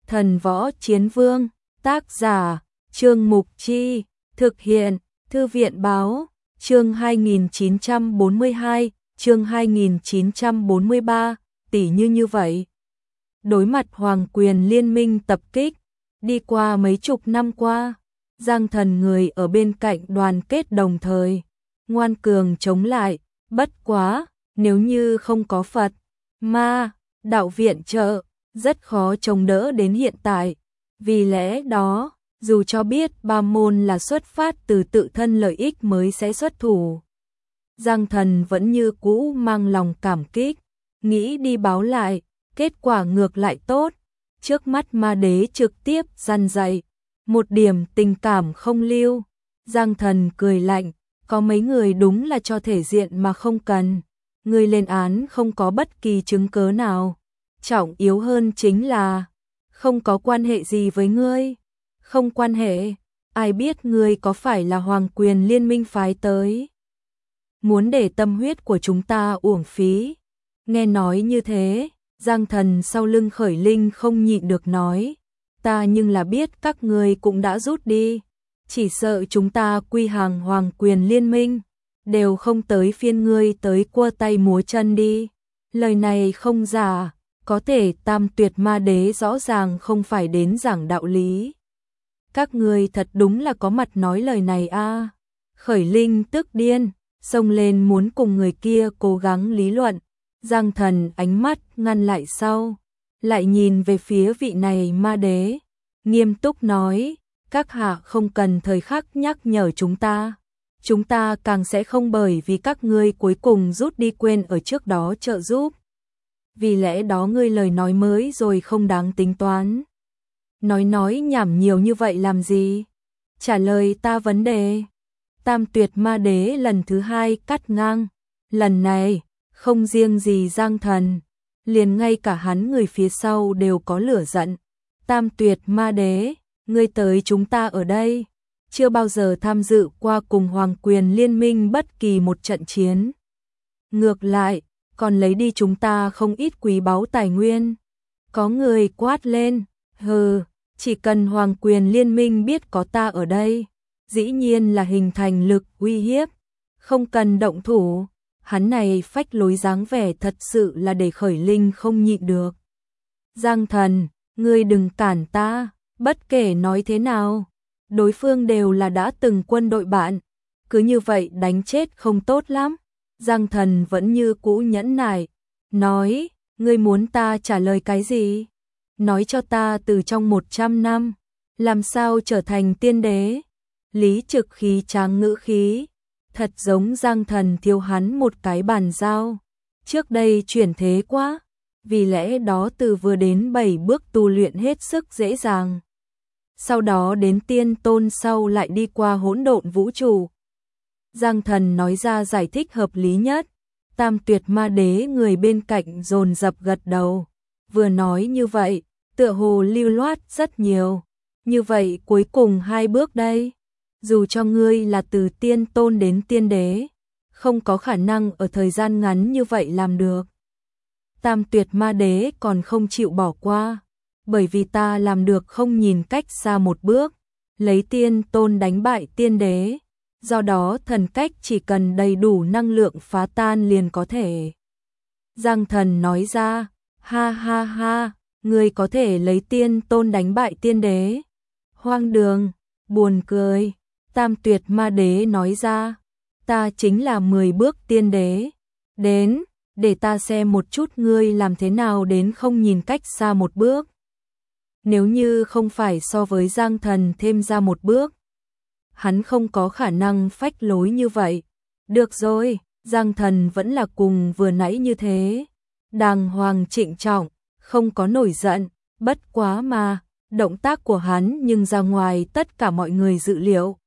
Thần Võ Chiến Vương, tác giả, Trương Mục Chi, thực hiện, Thư viện Báo, chương 2942, chương 2943, tỷ như vậy. Đối mặt Hoàng quyền liên minh tập kích, đi qua mấy chục năm qua, Giang Thần người ở bên cạnh đoàn kết đồng thời, ngoan cường chống lại, bất quá, nếu như không có Phật, Ma, đạo viện trợ, rất khó chống đỡ đến hiện tại. Vì lẽ đó, dù cho biết ba môn là xuất phát từ tự thân lợi ích mới sẽ xuất thủ, Giang Thần vẫn như cũ mang lòng cảm kích, nghĩ đi báo lại, kết quả ngược lại tốt. Trước mắt Ma Đế trực tiếp răn dạy, một điểm tình cảm không lưu. Giang Thần cười lạnh, có mấy người đúng là cho thể diện mà không cần. Ngươi lên án không có bất kỳ chứng cớ nào. Trọng yếu hơn chính là không có quan hệ gì với ngươi. Không quan hệ, ai biết ngươi có phải là Hoàng quyền liên minh phái tới. Muốn để tâm huyết của chúng ta uổng phí. Nghe nói như thế, Giang Thần sau lưng Khởi Linh không nhịn được nói, ta nhưng là biết các ngươi cũng đã rút đi, chỉ sợ chúng ta quy hàng Hoàng quyền liên minh, đều không tới phiên ngươi tới cua tay múa chân đi. Lời này không giả, có thể Tam Tuyệt Ma Đế rõ ràng không phải đến giảng đạo lý. Các ngươi thật đúng là có mặt nói lời này a. Khởi Linh tức điên, xông lên muốn cùng người kia cố gắng lý luận. Giang Thần ánh mắt ngăn lại sau, lại nhìn về phía vị này Ma Đế, nghiêm túc nói, các hạ không cần thời khắc nhắc nhở chúng ta càng sẽ không bởi vì các ngươi cuối cùng rút đi quên ở trước đó trợ giúp. Vì lẽ đó ngươi lời nói mới rồi không đáng tính toán. Nói nhảm nhiều như vậy làm gì? Trả lời ta vấn đề. Tam Tuyệt Ma Đế lần thứ hai cắt ngang, lần này không riêng gì Giang Thần, liền ngay cả hắn người phía sau đều có lửa giận. Tam Tuyệt Ma Đế, ngươi tới chúng ta ở đây, chưa bao giờ tham dự qua cùng Hoàng quyền liên minh bất kỳ một trận chiến. Ngược lại, còn lấy đi chúng ta không ít quý báu tài nguyên. Có người quát lên, hừ, chỉ cần Hoàng quyền liên minh biết có ta ở đây, dĩ nhiên là hình thành lực uy hiếp, không cần động thủ. Hắn này phách lối dáng vẻ thật sự là để Khởi Linh không nhịn được. Giang Thần, ngươi đừng cản ta, bất kể nói thế nào, đối phương đều là đã từng quân đội bạn, cứ như vậy đánh chết không tốt lắm. Giang Thần vẫn như cũ nhẫn nại, nói, ngươi muốn ta trả lời cái gì? Nói cho ta từ trong 100 năm, làm sao trở thành tiên đế? Lý Trực khí tráng ngữ khí, thật giống Giang Thần thiếu hắn một cái bàn giao. Trước đây chuyển thế quá, vì lẽ đó từ vừa đến 7 bước tu luyện hết sức dễ dàng. Sau đó đến tiên tôn, sau lại đi qua hỗn độn vũ trụ. Giang Thần nói ra giải thích hợp lý nhất. Tam Tuyệt Ma Đế người bên cạnh dồn dập gật đầu. Vừa nói như vậy, tựa hồ lưu loát rất nhiều. Như vậy cuối cùng 2 bước đây. Dù cho ngươi là từ tiên tôn đến tiên đế, không có khả năng ở thời gian ngắn như vậy làm được. Tam Tuyệt Ma Đế còn không chịu bỏ qua, bởi vì ta làm được không nhìn cách xa một bước, lấy tiên tôn đánh bại tiên đế, do đó thần cách chỉ cần đầy đủ năng lượng phá tan liền có thể. Giang Thần nói ra, ha ha ha, ngươi có thể lấy tiên tôn đánh bại tiên đế. Hoang đường, buồn cười. Tam Tuyệt Ma Đế nói ra, ta chính là 10 bước tiên đế. Đến, để ta xem một chút ngươi làm thế nào đến không nhìn cách xa một bước. Nếu như không phải so với Giang Thần thêm ra một bước, hắn không có khả năng phách lối như vậy. Được rồi, Giang Thần vẫn là cùng vừa nãy như thế, đàng hoàng trịnh trọng, không có nổi giận, bất quá mà, động tác của hắn nhưng ra ngoài tất cả mọi người dự liệu.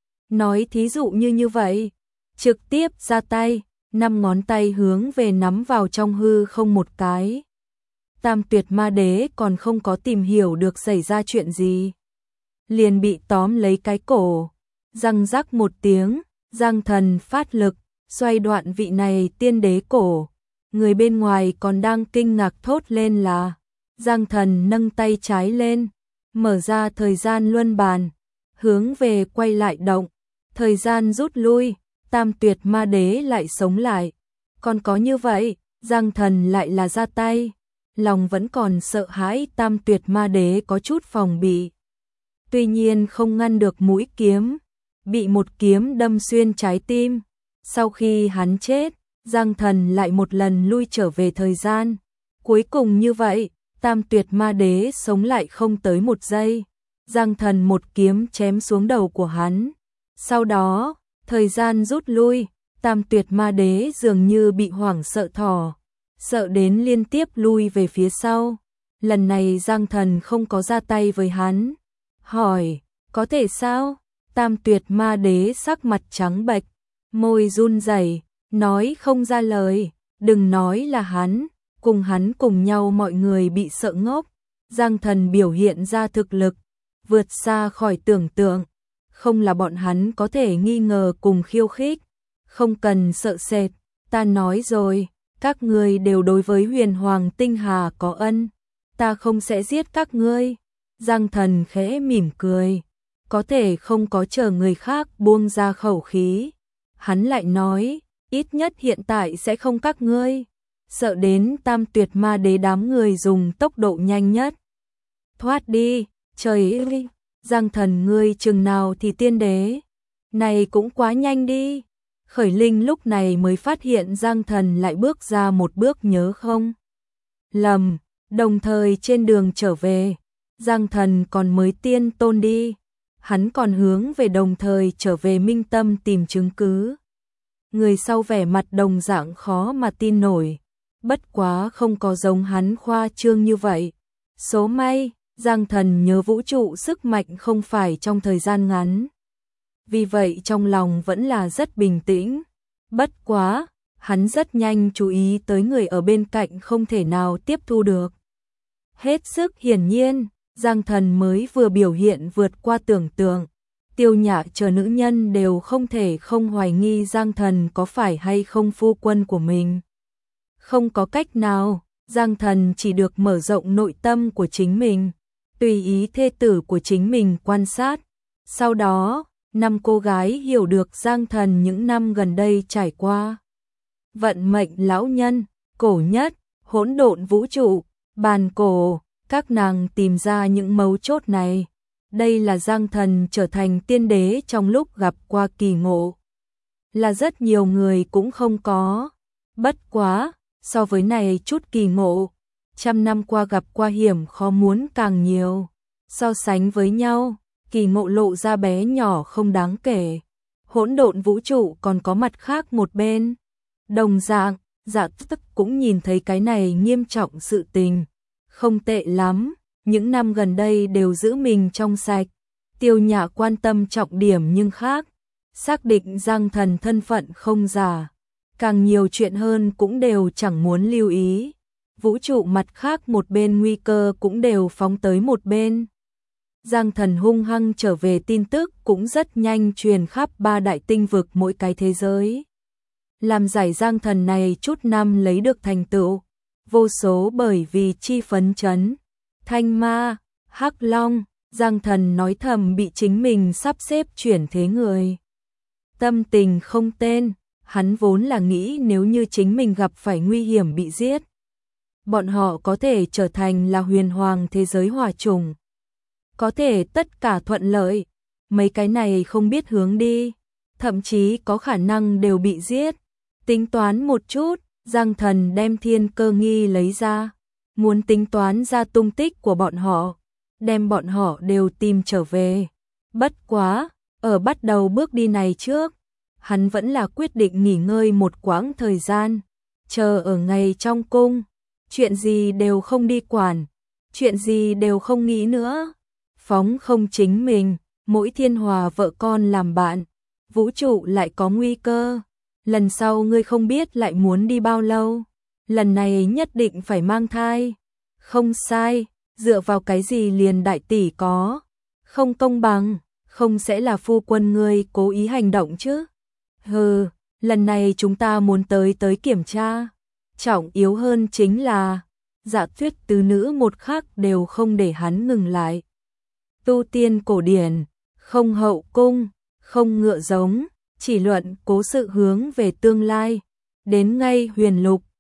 Nói thí dụ như vậy, trực tiếp ra tay, 5 ngón tay hướng về nắm vào trong hư không một cái. Tam Tuyệt Ma Đế còn không có tìm hiểu được xảy ra chuyện gì, liền bị tóm lấy cái cổ, răng rắc một tiếng, Giang Thần phát lực, xoay đoạn vị này tiên đế cổ. Người bên ngoài còn đang kinh ngạc thốt lên là, Giang Thần nâng tay trái lên, mở ra thời gian luân bàn, hướng về quay lại động, thời gian rút lui, Tam Tuyệt Ma Đế lại sống lại. Còn có như vậy, Giang Thần lại là ra tay, lòng vẫn còn sợ hãi Tam Tuyệt Ma Đế có chút phòng bị. Tuy nhiên không ngăn được mũi kiếm, bị một kiếm đâm xuyên trái tim. Sau khi hắn chết, Giang Thần lại một lần lui trở về thời gian. Cuối cùng như vậy, Tam Tuyệt Ma Đế sống lại không tới một giây. Giang Thần một kiếm chém xuống đầu của hắn. Sau đó, thời gian rút lui, Tam Tuyệt Ma Đế dường như bị hoảng sợ sợ đến liên tiếp lui về phía sau. Lần này Giang Thần không có ra tay với hắn. Hỏi, có thể sao? Tam Tuyệt Ma Đế sắc mặt trắng bệch, môi run rẩy, nói không ra lời. Đừng nói là hắn, cùng hắn cùng nhau mọi người bị sợ ngốc. Giang Thần biểu hiện ra thực lực, vượt xa khỏi tưởng tượng. Không là bọn hắn có thể nghi ngờ cùng khiêu khích. Không cần sợ sệt, ta nói rồi, các ngươi đều đối với Huyền Hoàng Tinh Hà có ân. Ta không sẽ giết các ngươi. Giang Thần khẽ mỉm cười, có thể không có chờ người khác buông ra khẩu khí. Hắn lại nói, ít nhất hiện tại sẽ không các ngươi. Sợ đến Tam Tuyệt Ma Đế đám người dùng tốc độ nhanh nhất. Thoát đi, trời ơi, Giang Thần ngươi chừng nào thì tiên đế. Này cũng quá nhanh đi. Khởi Linh lúc này mới phát hiện Giang Thần lại bước ra một bước nhớ không lầm, đồng thời trên đường trở về, Giang Thần còn mới tiên tôn đi, hắn còn hướng về đồng thời trở về Minh Tâm tìm chứng cứ. Người sau vẻ mặt đồng dạng khó mà tin nổi, bất quá không có giống hắn khoa trương như vậy. Số may, Giang Thần nhớ vũ trụ sức mạnh không phải trong thời gian ngắn. Vì vậy trong lòng vẫn là rất bình tĩnh. Bất quá, hắn rất nhanh chú ý tới người ở bên cạnh không thể nào tiếp thu được. Hết sức hiển nhiên, Giang Thần mới vừa biểu hiện vượt qua tưởng tượng. Tiêu Nhã chờ nữ nhân đều không thể không hoài nghi Giang Thần có phải hay không phu quân của mình. Không có cách nào, Giang Thần chỉ được mở rộng nội tâm của chính mình, tùy ý thê tử của chính mình quan sát. Sau đó, 5 cô gái hiểu được Giang Thần những năm gần đây trải qua. Vận mệnh lão nhân, cổ nhất, hỗn độn vũ trụ, bàn cổ, các nàng tìm ra những mấu chốt này. Đây là Giang Thần trở thành tiên đế trong lúc gặp qua kỳ ngộ. Là rất nhiều người cũng không có. Bất quá, so với này chút kỳ ngộ, 100 năm qua gặp qua hiểm khó muốn càng nhiều. So sánh với nhau, kỳ ngộ lộ ra bé nhỏ không đáng kể. Hỗn độn vũ trụ còn có mặt khác một bên. Đồng dạng, Dạ Tức cũng nhìn thấy cái này nghiêm trọng sự tình. Không tệ lắm, những năm gần đây đều giữ mình trong sạch. Tiêu Nhã quan tâm trọng điểm nhưng khác. Xác định Giang Thần thân phận không giả. Càng nhiều chuyện hơn cũng đều chẳng muốn lưu ý. Vũ trụ mặt khác một bên nguy cơ cũng đều phóng tới một bên. Giang Thần hung hăng trở về tin tức cũng rất nhanh truyền khắp 3 đại tinh vực mỗi cái thế giới. Làm giải Giang Thần này chút năm lấy được thành tựu, vô số bởi vì chi phấn chấn. Thanh Ma, Hắc Long, Giang Thần nói thầm bị chính mình sắp xếp chuyển thế người. Tâm tình không tên, hắn vốn là nghĩ nếu như chính mình gặp phải nguy hiểm bị giết, bọn họ có thể trở thành là huyền hoàng thế giới hỏa chủng. Có thể tất cả thuận lợi, mấy cái này không biết hướng đi, thậm chí có khả năng đều bị giết. Tính toán một chút, Giang Thần đem thiên cơ nghi lấy ra, muốn tính toán ra tung tích của bọn họ, đem bọn họ đều tìm trở về. Bất quá, ở bắt đầu bước đi này trước, hắn vẫn là quyết định nghỉ ngơi một quãng thời gian, chờ ở ngày trong cung, chuyện gì đều không đi quản, chuyện gì đều không nghĩ nữa. Phóng không chính mình, mỗi thiên hòa vợ con làm bạn, vũ trụ lại có nguy cơ. Lần sau ngươi không biết lại muốn đi bao lâu, lần này nhất định phải mang thai. Không sai, dựa vào cái gì liền đại tỷ có. Không công bằng, không sẽ là phu quân ngươi cố ý hành động chứ. Hừ, lần này chúng ta muốn tới kiểm tra. Trọng yếu hơn chính là, Dạ Tuyết tứ nữ một khắc đều không để hắn ngừng lại. Tu tiên cổ điển, không hậu cung, không ngựa giống, chỉ luận cố sự hướng về tương lai. Đến ngay huyền lục,